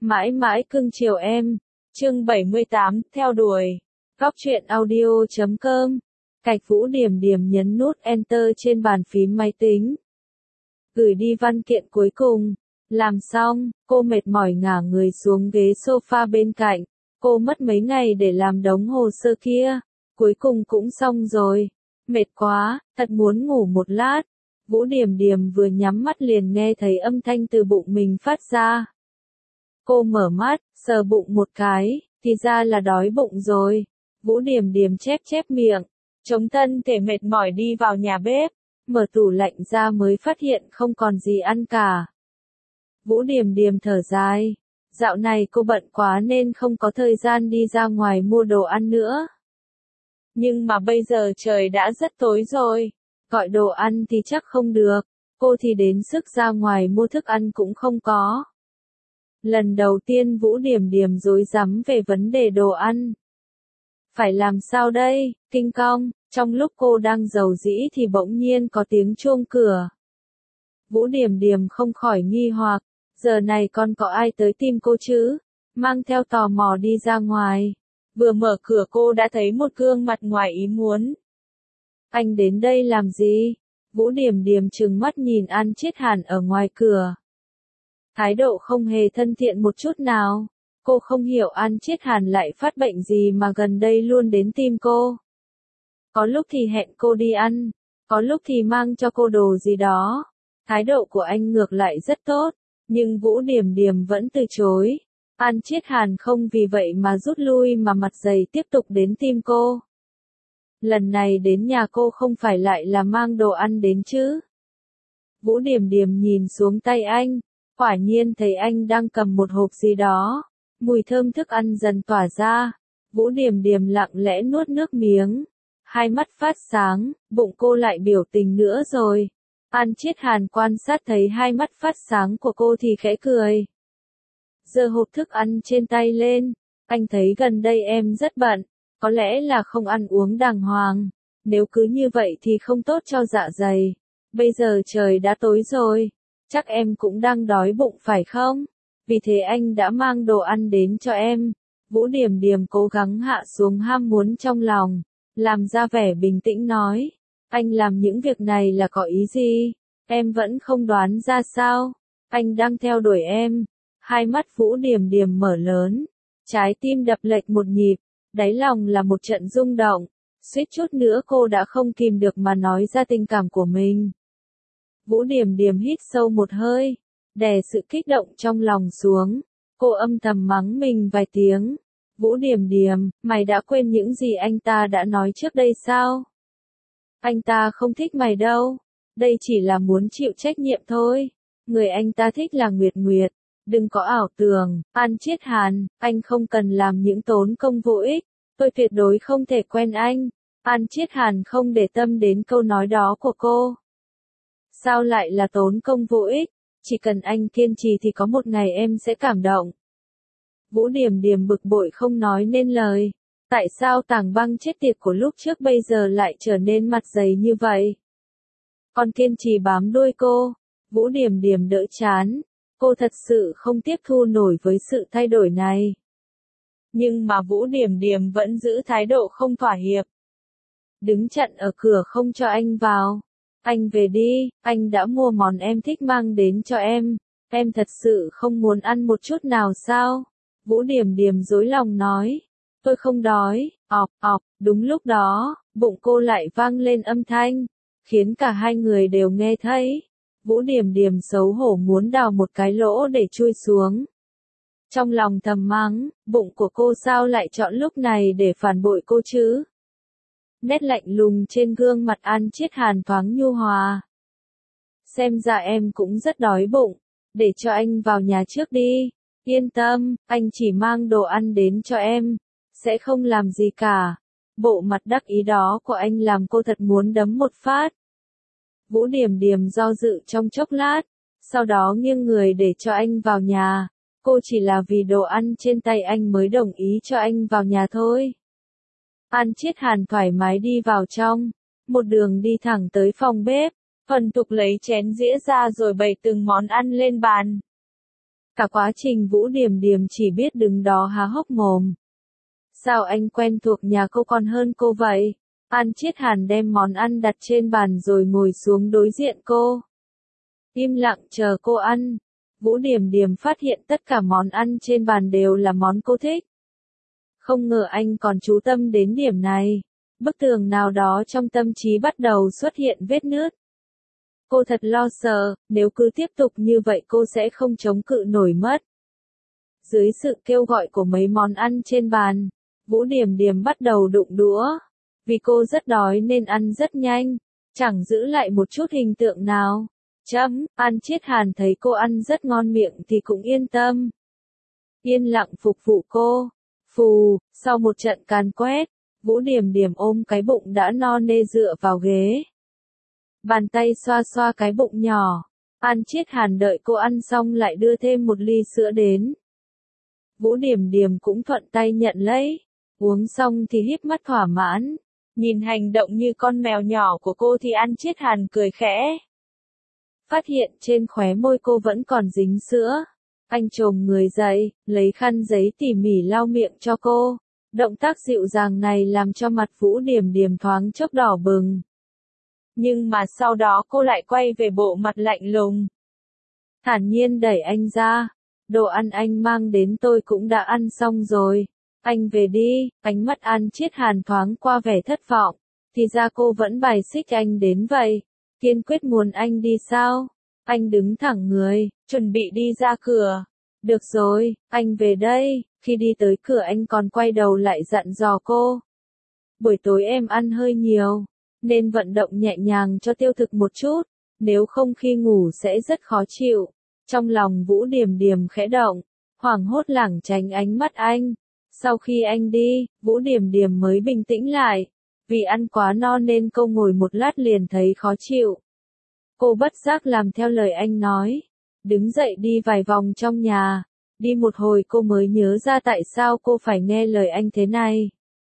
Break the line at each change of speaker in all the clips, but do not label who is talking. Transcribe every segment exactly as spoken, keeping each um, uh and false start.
Mãi mãi cưng chiều em. Chương bảy mươi tám, theo đuổi. Góc truyện audio chấm com. Cạch Vũ Điềm Điềm nhấn nút Enter trên bàn phím máy tính. Gửi đi văn kiện cuối cùng. Làm xong, cô mệt mỏi ngả người xuống ghế sofa bên cạnh. Cô mất mấy ngày để làm đống hồ sơ kia. Cuối cùng cũng xong rồi. Mệt quá, thật muốn ngủ một lát. Vũ Điềm Điềm vừa nhắm mắt liền nghe thấy âm thanh từ bụng mình phát ra. Cô mở mắt, sờ bụng một cái, thì ra là đói bụng rồi. Vũ Điềm Điềm chép chép miệng, chống thân thể mệt mỏi đi vào nhà bếp, mở tủ lạnh ra mới phát hiện không còn gì ăn cả. Vũ Điềm Điềm thở dài, dạo này cô bận quá nên không có thời gian đi ra ngoài mua đồ ăn nữa. Nhưng mà bây giờ trời đã rất tối rồi, gọi đồ ăn thì chắc không được, cô thì đến sức ra ngoài mua thức ăn cũng không có. Lần đầu tiên Vũ Điềm Điềm rối rắm về vấn đề đồ ăn. Phải làm sao đây, kinh cong, trong lúc cô đang rầu rĩ thì bỗng nhiên có tiếng chuông cửa. Vũ Điềm Điềm không khỏi nghi hoặc, giờ này còn có ai tới tìm cô chứ, mang theo tò mò đi ra ngoài. Vừa mở cửa cô đã thấy một gương mặt ngoài ý muốn. Anh đến đây làm gì? Vũ Điềm Điềm trừng mắt nhìn An Chiết Hàn ở ngoài cửa. Thái độ không hề thân thiện một chút nào. Cô không hiểu An Chiết Hàn lại phát bệnh gì mà gần đây luôn đến tìm cô. Có lúc thì hẹn cô đi ăn, có lúc thì mang cho cô đồ gì đó. Thái độ của anh ngược lại rất tốt, nhưng Vũ Điềm Điềm vẫn từ chối. An Chiết Hàn không vì vậy mà rút lui mà mặt dày tiếp tục đến tìm cô. Lần này đến nhà cô không phải lại là mang đồ ăn đến chứ. Vũ Điềm Điềm nhìn xuống tay anh, quả nhiên thấy anh đang cầm một hộp gì đó. Mùi thơm thức ăn dần tỏa ra. Vũ Điềm Điềm lặng lẽ nuốt nước miếng. Hai mắt phát sáng, bụng cô lại biểu tình nữa rồi. An Chiết Hàn quan sát thấy hai mắt phát sáng của cô thì khẽ cười. Giơ hộp thức ăn trên tay lên. Anh thấy gần đây em rất bận. Có lẽ là không ăn uống đàng hoàng. Nếu cứ như vậy thì không tốt cho dạ dày. Bây giờ trời đã tối rồi. Chắc em cũng đang đói bụng phải không? Vì thế anh đã mang đồ ăn đến cho em. Vũ Điềm Điềm cố gắng hạ xuống ham muốn trong lòng. Làm ra vẻ bình tĩnh nói. Anh làm những việc này là có ý gì? Em vẫn không đoán ra sao? Anh đang theo đuổi em. Hai mắt Vũ Điềm Điềm mở lớn. Trái tim đập lệch một nhịp. Đáy lòng là một trận rung động. Suýt chút nữa cô đã không kìm được mà nói ra tình cảm của mình. Vũ Điềm Điềm hít sâu một hơi. Đè sự kích động trong lòng xuống. Cô âm thầm mắng mình vài tiếng. Vũ Điềm Điềm, mày đã quên những gì anh ta đã nói trước đây sao? Anh ta không thích mày đâu. Đây chỉ là muốn chịu trách nhiệm thôi. Người anh ta thích là Nguyệt Nguyệt. Đừng có ảo tưởng, An Chiết Hàn, anh không cần làm những tốn công vô ích. Tôi tuyệt đối không thể quen anh. An Chiết Hàn không để tâm đến câu nói đó của cô. Sao lại là tốn công vô ích? Chỉ cần anh kiên trì thì có một ngày em sẽ cảm động. Vũ Điềm Điềm bực bội không nói nên lời. Tại sao Tàng Băng chết tiệt của lúc trước bây giờ lại trở nên mặt dày như vậy? Còn kiên trì bám đuôi cô. Vũ Điềm Điềm đỡ chán. Cô thật sự không tiếp thu nổi với sự thay đổi này. Nhưng mà Vũ Điềm Điềm vẫn giữ thái độ không thỏa hiệp. Đứng chặn ở cửa không cho anh vào. Anh về đi, anh đã mua món em thích mang đến cho em. Em thật sự không muốn ăn một chút nào sao? Vũ Điềm Điềm dối lòng nói. Tôi không đói, ọc, ọc, đúng lúc đó, bụng cô lại vang lên âm thanh, khiến cả hai người đều nghe thấy. Vũ Điềm Điềm xấu hổ muốn đào một cái lỗ để chui xuống. Trong lòng thầm mắng, bụng của cô sao lại chọn lúc này để phản bội cô chứ? Nét lạnh lùng trên gương mặt An Chiết Hàn thoáng nhu hòa. Xem ra em cũng rất đói bụng, để cho anh vào nhà trước đi. Yên tâm, anh chỉ mang đồ ăn đến cho em, sẽ không làm gì cả. Bộ mặt đắc ý đó của anh làm cô thật muốn đấm một phát. Vũ Điềm Điềm do dự trong chốc lát, sau đó nghiêng người để cho anh vào nhà. Cô chỉ là vì đồ ăn trên tay anh mới đồng ý cho anh vào nhà thôi. An Chiết Hàn thoải mái đi vào trong, một đường đi thẳng tới phòng bếp, thuần thục lấy chén dĩa ra rồi bày từng món ăn lên bàn. Cả quá trình Vũ Điềm Điềm chỉ biết đứng đó há hốc mồm. Sao anh quen thuộc nhà cô còn hơn cô vậy? An Chiết Hàn đem món ăn đặt trên bàn rồi ngồi xuống đối diện cô. Im lặng chờ cô ăn. Vũ Điềm Điềm phát hiện tất cả món ăn trên bàn đều là món cô thích. Không ngờ anh còn chú tâm đến điểm này. Bức tường nào đó trong tâm trí bắt đầu xuất hiện vết nứt. Cô thật lo sợ, nếu cứ tiếp tục như vậy cô sẽ không chống cự nổi mất. Dưới sự kêu gọi của mấy món ăn trên bàn, Vũ Điềm Điềm bắt đầu đụng đũa. Vì cô rất đói nên ăn rất nhanh, chẳng giữ lại một chút hình tượng nào. Chấm, An Chiết Hàn thấy cô ăn rất ngon miệng thì cũng yên tâm. Yên lặng phục vụ cô. Phù, sau một trận càn quét, Vũ Điềm Điềm ôm cái bụng đã no nê dựa vào ghế. Bàn tay xoa xoa cái bụng nhỏ. An Chiết Hàn đợi cô ăn xong lại đưa thêm một ly sữa đến. Vũ Điềm Điềm cũng thuận tay nhận lấy. Uống xong thì híp mắt thỏa mãn. Nhìn hành động như con mèo nhỏ của cô thì An Chiết Hàn cười khẽ. Phát hiện trên khóe môi cô vẫn còn dính sữa. Anh chồm người dậy, lấy khăn giấy tỉ mỉ lau miệng cho cô. Động tác dịu dàng này làm cho mặt Vũ Điềm Điềm thoáng chốc đỏ bừng. Nhưng mà sau đó cô lại quay về bộ mặt lạnh lùng. Thản nhiên đẩy anh ra. Đồ ăn anh mang đến tôi cũng đã ăn xong rồi. Anh về đi. Ánh mắt An Chiết Hàn thoáng qua vẻ thất vọng. Thì ra cô vẫn bài xích anh đến vậy. Kiên quyết muốn anh đi sao? Anh đứng thẳng người, chuẩn bị đi ra cửa. Được rồi, anh về đây. Khi đi tới cửa anh còn quay đầu lại dặn dò cô. Buổi tối em ăn hơi nhiều, nên vận động nhẹ nhàng cho tiêu thực một chút, nếu không khi ngủ sẽ rất khó chịu. Trong lòng Vũ Điềm Điềm khẽ động, hoảng hốt lảng tránh ánh mắt anh. Sau khi anh đi, Vũ Điềm Điềm mới bình tĩnh lại. Vì ăn quá no nên cô ngồi một lát liền thấy khó chịu. Cô bất giác làm theo lời anh nói. Đứng dậy đi vài vòng trong nhà. Đi một hồi cô mới nhớ ra tại sao cô phải nghe lời anh thế này.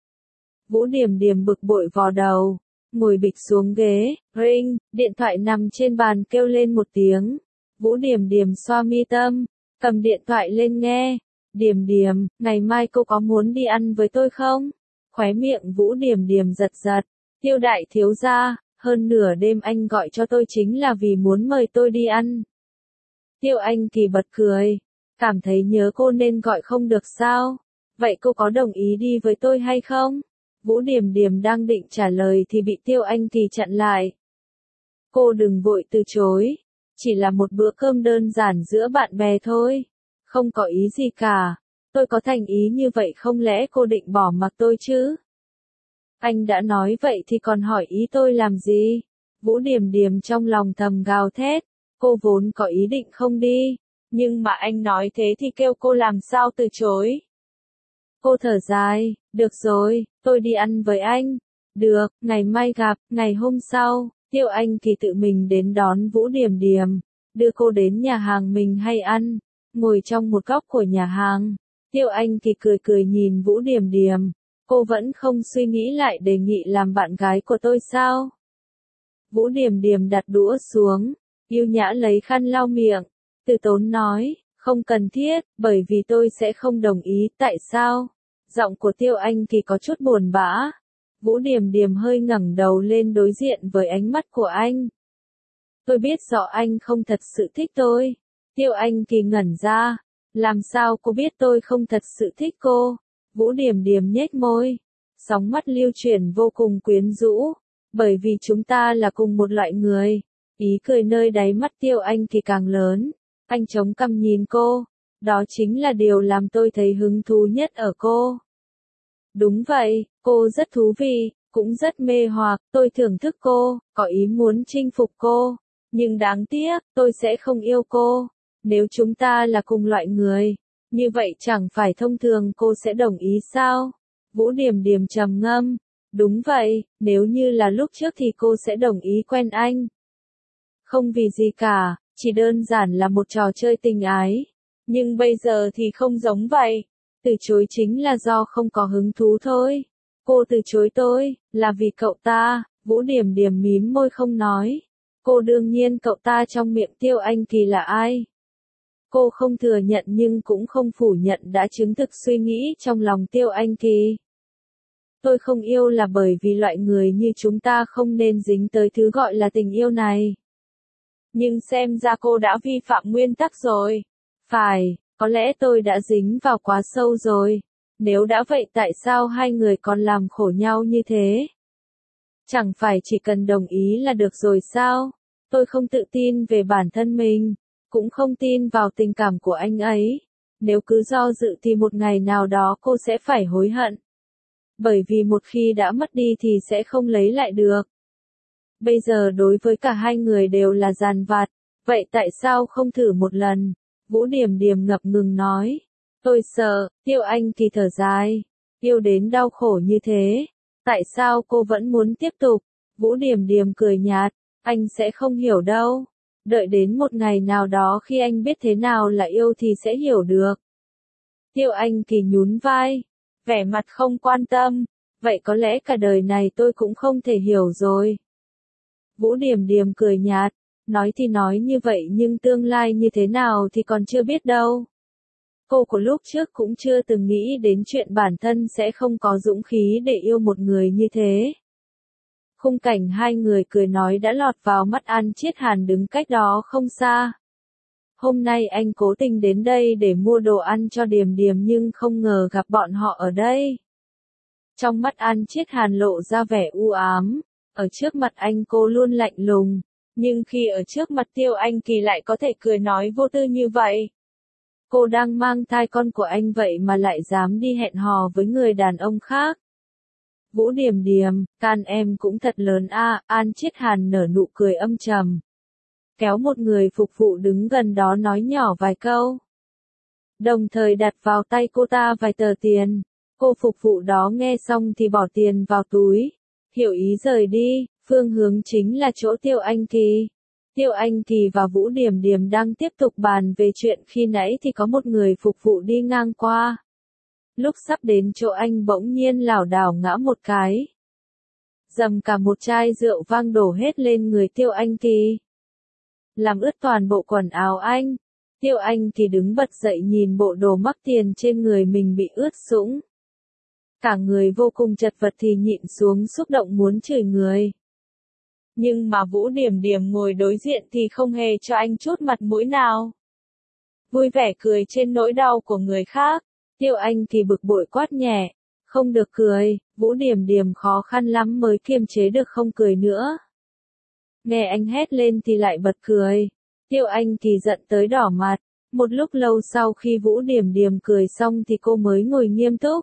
Vũ Điềm Điềm bực bội vò đầu. Ngồi bịch xuống ghế. Ring, điện thoại nằm trên bàn kêu lên một tiếng. Vũ Điềm Điềm xoa mi tâm. Cầm điện thoại lên nghe. Điềm Điềm, ngày mai cô có muốn đi ăn với tôi không? Khóe miệng Vũ Điềm Điềm giật giật. Tiêu đại thiếu gia, hơn nửa đêm anh gọi cho tôi chính là vì muốn mời tôi đi ăn. Tiêu Anh Kỳ bật cười. Cảm thấy nhớ cô nên gọi không được sao? Vậy cô có đồng ý đi với tôi hay không? Vũ Điềm Điềm đang định trả lời thì bị Tiêu Anh Kỳ chặn lại. Cô đừng vội từ chối. Chỉ là một bữa cơm đơn giản giữa bạn bè thôi. Không có ý gì cả. Tôi có thành ý như vậy không lẽ cô định bỏ mặc tôi chứ? Anh đã nói vậy thì còn hỏi ý tôi làm gì? Vũ Điềm Điềm trong lòng thầm gào thét. Cô vốn có ý định không đi. Nhưng mà anh nói thế thì kêu cô làm sao từ chối? Cô thở dài. Được rồi, tôi đi ăn với anh. Được, ngày mai gặp. Ngày hôm sau, Tiêu Anh Kỳ tự mình đến đón Vũ Điềm Điềm. Đưa cô đến nhà hàng mình hay ăn. Ngồi trong một góc của nhà hàng. Tiêu Anh Kỳ cười cười nhìn Vũ Điềm Điềm. Cô vẫn không suy nghĩ lại đề nghị làm bạn gái của tôi sao? Vũ Điềm Điềm đặt đũa xuống. Yêu nhã lấy khăn lau miệng. Từ tốn nói, không cần thiết, bởi vì tôi sẽ không đồng ý. Tại sao? Giọng của Tiêu Anh Kỳ có chút buồn bã. Vũ Điềm Điềm hơi ngẩng đầu lên đối diện với ánh mắt của anh. Tôi biết rõ anh không thật sự thích tôi. Tiêu Anh Kỳ ngẩn ra. Làm sao cô biết tôi không thật sự thích cô? Vũ Điềm Điềm nhếch môi. Sóng mắt lưu chuyển vô cùng quyến rũ. Bởi vì chúng ta là cùng một loại người. Ý cười nơi đáy mắt Tiêu Anh Kỳ càng lớn. Anh chống cằm nhìn cô. Đó chính là điều làm tôi thấy hứng thú nhất ở cô. Đúng vậy, cô rất thú vị, cũng rất mê hoặc, tôi thưởng thức cô, có ý muốn chinh phục cô. Nhưng đáng tiếc, tôi sẽ không yêu cô. Nếu chúng ta là cùng loại người, như vậy chẳng phải thông thường cô sẽ đồng ý sao? Vũ Điềm Điềm trầm ngâm. Đúng vậy, nếu như là lúc trước thì cô sẽ đồng ý quen anh. Không vì gì cả, chỉ đơn giản là một trò chơi tình ái. Nhưng bây giờ thì không giống vậy. Từ chối chính là do không có hứng thú thôi. Cô từ chối tôi, là vì cậu ta. Vũ Điềm Điềm mím môi không nói. Cô đương nhiên cậu ta trong miệng Tiêu Anh Kỳ là ai? Cô không thừa nhận nhưng cũng không phủ nhận đã chứng thực suy nghĩ trong lòng Tiêu Anh Kỳ. Tôi không yêu là bởi vì loại người như chúng ta không nên dính tới thứ gọi là tình yêu này. Nhưng xem ra cô đã vi phạm nguyên tắc rồi. Phải, có lẽ tôi đã dính vào quá sâu rồi. Nếu đã vậy tại sao hai người còn làm khổ nhau như thế? Chẳng phải chỉ cần đồng ý là được rồi sao? Tôi không tự tin về bản thân mình, cũng không tin vào tình cảm của anh ấy. Nếu cứ do dự thì một ngày nào đó cô sẽ phải hối hận. Bởi vì một khi đã mất đi thì sẽ không lấy lại được. Bây giờ đối với cả hai người đều là giàn vặt, vậy tại sao không thử một lần? Vũ Điểm Điểm ngập ngừng nói. Tôi sợ, Tiêu Anh Kỳ thở dài. Yêu đến đau khổ như thế. Tại sao cô vẫn muốn tiếp tục? Vũ Điểm Điểm cười nhạt. Anh sẽ không hiểu đâu. Đợi đến một ngày nào đó khi anh biết thế nào là yêu thì sẽ hiểu được. Tiêu Anh Kỳ nhún vai. Vẻ mặt không quan tâm. Vậy có lẽ cả đời này tôi cũng không thể hiểu rồi. Vũ Điểm Điểm cười nhạt. Nói thì nói như vậy nhưng tương lai như thế nào thì còn chưa biết đâu. Cô của lúc trước cũng chưa từng nghĩ đến chuyện bản thân sẽ không có dũng khí để yêu một người như thế. Khung cảnh hai người cười nói đã lọt vào mắt An Chiết Hàn đứng cách đó không xa. Hôm nay anh cố tình đến đây để mua đồ ăn cho Điềm Điềm nhưng không ngờ gặp bọn họ ở đây. Trong mắt An Chiết Hàn lộ ra vẻ u ám, ở trước mặt anh cô luôn lạnh lùng, nhưng khi ở trước mặt Tiêu Anh Kỳ lại có thể cười nói vô tư như vậy. Cô đang mang thai con của anh vậy mà lại dám đi hẹn hò với người đàn ông khác. Vũ Điểm Điểm, can em cũng thật lớn a, à, An Chiết Hàn nở nụ cười âm trầm. Kéo một người phục vụ đứng gần đó nói nhỏ vài câu. Đồng thời đặt vào tay cô ta vài tờ tiền. Cô phục vụ đó nghe xong thì bỏ tiền vào túi. Hiểu ý rời đi, phương hướng chính là chỗ Tiêu Anh Kỳ. Tiêu Anh Kỳ và Vũ Điểm Điểm đang tiếp tục bàn về chuyện khi nãy thì có một người phục vụ đi ngang qua. Lúc sắp đến chỗ anh bỗng nhiên lảo đảo ngã một cái. Dầm cả một chai rượu vang đổ hết lên người Tiêu Anh Kỳ. Làm ướt toàn bộ quần áo anh. Tiêu Anh Kỳ đứng bật dậy nhìn bộ đồ mắc tiền trên người mình bị ướt sũng. Cả người vô cùng chật vật thì nhịn xuống xúc động muốn chửi người. Nhưng mà Vũ Điểm Điểm ngồi đối diện thì không hề cho anh chút mặt mũi nào. Vui vẻ cười trên nỗi đau của người khác. Tiêu Anh Kỳ bực bội quát nhẹ. Không được cười, Vũ Điểm Điểm khó khăn lắm mới kiềm chế được không cười nữa. Nghe anh hét lên thì lại bật cười. Tiêu Anh Kỳ giận tới đỏ mặt. Một lúc lâu sau khi Vũ Điểm Điểm cười xong thì cô mới ngồi nghiêm túc.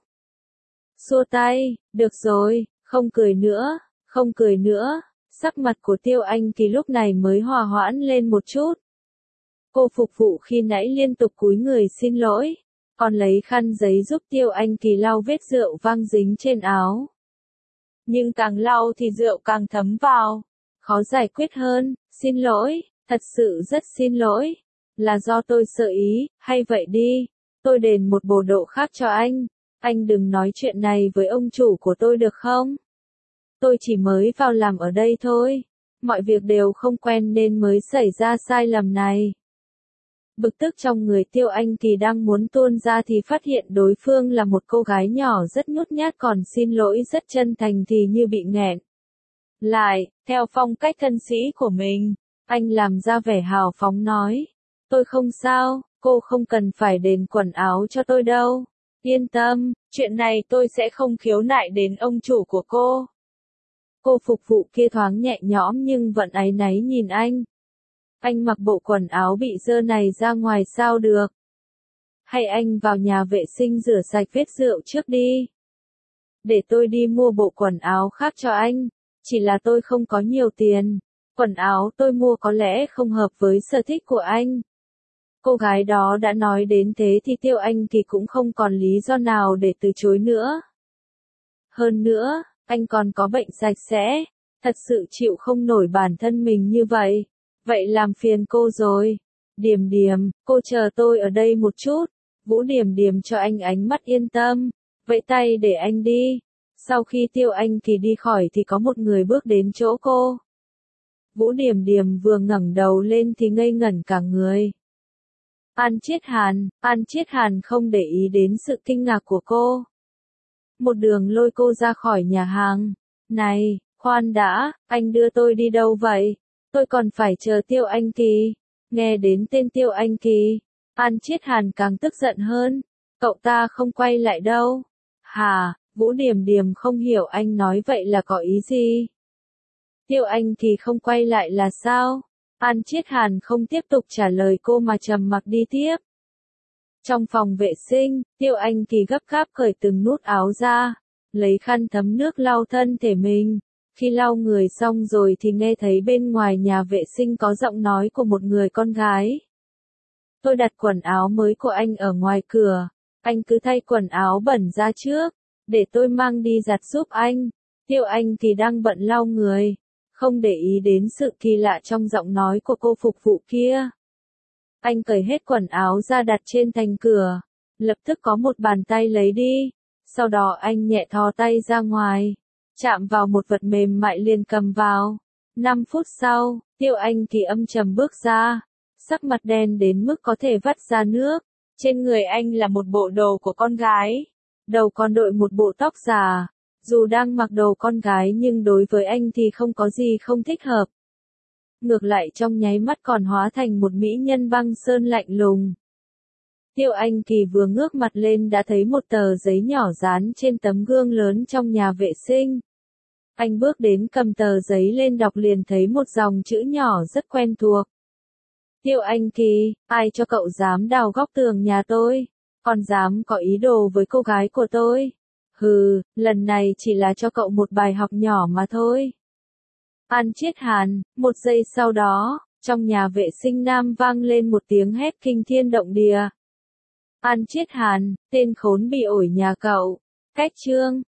Xua tay, được rồi, không cười nữa, không cười nữa. Sắc mặt của Tiêu Anh Kỳ lúc này mới hòa hoãn lên một chút. Cô phục vụ khi nãy liên tục cúi người xin lỗi, còn lấy khăn giấy giúp Tiêu Anh Kỳ lau vết rượu vang dính trên áo. Nhưng càng lau thì rượu càng thấm vào. Khó giải quyết hơn, xin lỗi, thật sự rất xin lỗi. Là do tôi sợ ý, hay vậy đi, tôi đền một bộ đồ khác cho anh. Anh đừng nói chuyện này với ông chủ của tôi được không? Tôi chỉ mới vào làm ở đây thôi. Mọi việc đều không quen nên mới xảy ra sai lầm này. Bực tức trong người Tiêu Anh Kỳ đang muốn tuôn ra thì phát hiện đối phương là một cô gái nhỏ rất nhút nhát còn xin lỗi rất chân thành thì như bị nghẹn. Lại, theo phong cách thân sĩ của mình, anh làm ra vẻ hào phóng nói. Tôi không sao, cô không cần phải đền quần áo cho tôi đâu. Yên tâm, chuyện này tôi sẽ không khiếu nại đến ông chủ của cô. Cô phục vụ kia thoáng nhẹ nhõm nhưng vẫn áy náy nhìn anh. Anh mặc bộ quần áo bị dơ này ra ngoài sao được? Hay anh vào nhà vệ sinh rửa sạch vết rượu trước đi. Để tôi đi mua bộ quần áo khác cho anh. Chỉ là tôi không có nhiều tiền. Quần áo tôi mua có lẽ không hợp với sở thích của anh. Cô gái đó đã nói đến thế thì Tiêu Anh Kỳ cũng không còn lý do nào để từ chối nữa. Hơn nữa, anh còn có bệnh sạch sẽ. Thật sự chịu không nổi bản thân mình như vậy. Vậy làm phiền cô rồi. Điểm Điểm, cô chờ tôi ở đây một chút. Vũ Điểm Điểm cho anh ánh mắt yên tâm. Vẫy tay để anh đi. Sau khi Tiêu Anh Kỳ đi khỏi thì có một người bước đến chỗ cô. Vũ Điểm Điểm vừa ngẩng đầu lên thì ngây ngẩn cả người. An Chiết Hàn, An Chiết Hàn không để ý đến sự kinh ngạc của cô. Một đường lôi cô ra khỏi nhà hàng. Này, khoan đã, anh đưa tôi đi đâu vậy? Tôi còn phải chờ Tiêu Anh Kỳ. Nghe đến tên Tiêu Anh Kỳ, An Chiết Hàn càng tức giận hơn. Cậu ta không quay lại đâu. Hả, Vũ Điềm Điềm không hiểu anh nói vậy là có ý gì? Tiêu Anh Kỳ không quay lại là sao? An Chiết Hàn không tiếp tục trả lời cô mà trầm mặc đi tiếp. Trong phòng vệ sinh, Tiêu Anh Kỳ gấp gáp cởi từng nút áo ra, lấy khăn thấm nước lau thân thể mình. Khi lau người xong rồi thì nghe thấy bên ngoài nhà vệ sinh có giọng nói của một người con gái. Tôi đặt quần áo mới của anh ở ngoài cửa, anh cứ thay quần áo bẩn ra trước, để tôi mang đi giặt giúp anh. Tiêu Anh Kỳ đang bận lau người, không để ý đến sự kỳ lạ trong giọng nói của cô phục vụ kia. Anh cởi hết quần áo ra đặt trên thành cửa, lập tức có một bàn tay lấy đi, sau đó anh nhẹ thò tay ra ngoài, chạm vào một vật mềm mại liền cầm vào. Năm phút sau, Tiêu Anh Kỳ âm trầm bước ra, sắc mặt đen đến mức có thể vắt ra nước. Trên người anh là một bộ đồ của con gái, đầu còn đội một bộ tóc già. Dù đang mặc đồ con gái nhưng đối với anh thì không có gì không thích hợp. Ngược lại trong nháy mắt còn hóa thành một mỹ nhân băng sơn lạnh lùng. Tiêu Anh Kỳ vừa ngước mặt lên đã thấy một tờ giấy nhỏ dán trên tấm gương lớn trong nhà vệ sinh. Anh bước đến cầm tờ giấy lên đọc liền thấy một dòng chữ nhỏ rất quen thuộc. Tiêu Anh Kỳ, ai cho cậu dám đào góc tường nhà tôi, còn dám có ý đồ với cô gái của tôi? Hừ, lần này chỉ là cho cậu một bài học nhỏ mà thôi. An Chiết Hàn, một giây sau đó, trong nhà vệ sinh nam vang lên một tiếng hét kinh thiên động địa. An Chiết Hàn, tên khốn bị ổi nhà cậu. Cách chương